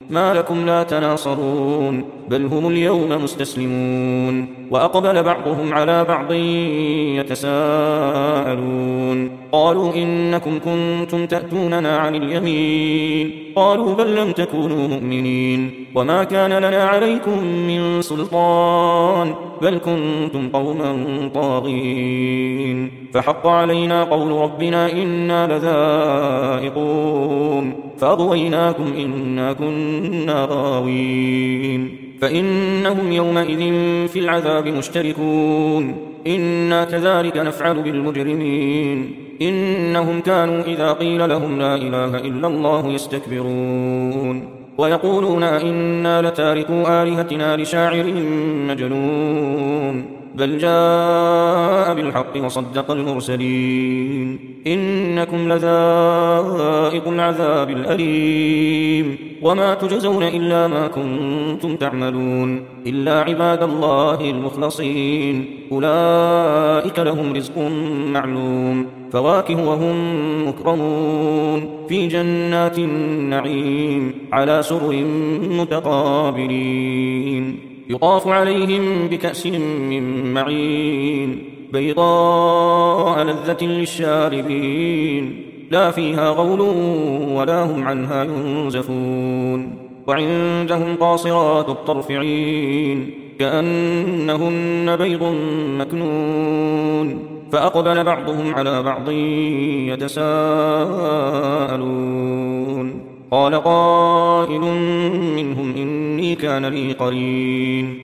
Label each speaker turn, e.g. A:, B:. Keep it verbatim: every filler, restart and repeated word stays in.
A: ما لكم لا تناصرون بل هم اليوم مستسلمون وأقبل بعضهم على بعض يتساءلون قالوا إنكم كنتم تأتوننا عن اليمين قالوا بل لم تكونوا مؤمنين وما كان لنا عليكم من سلطان بل كنتم قوما طاغين فحق علينا قول ربنا إنا لذائقون فأغويناكم إنا كنا غاوين فإنهم يومئذ في العذاب مشتركون إنا كذلك نفعل بالمجرمين إنهم كانوا إذا قيل لهم لا إله إلا الله يستكبرون ويقولون إنا لتاركوا آلهتنا لشاعر مجنون بل جاء بالحق وصدق المرسلين إنكم لذائق العذاب الأليم وما تجزون إلا ما كنتم تعملون إلا عباد الله المخلصين أولئك لهم رزق معلوم فواكه وهم مكرمون في جنات النعيم على سرر متقابلين يطاف عليهم بكأس من معين بيضاء لذة للشاربين لا فيها غول ولا هم عنها ينزفون وعندهم قاصرات الطرف عين كأنهن بيض مكنون فأقبل بعضهم على بعض يتساءلون قال قائل منهم إني كان لي قرين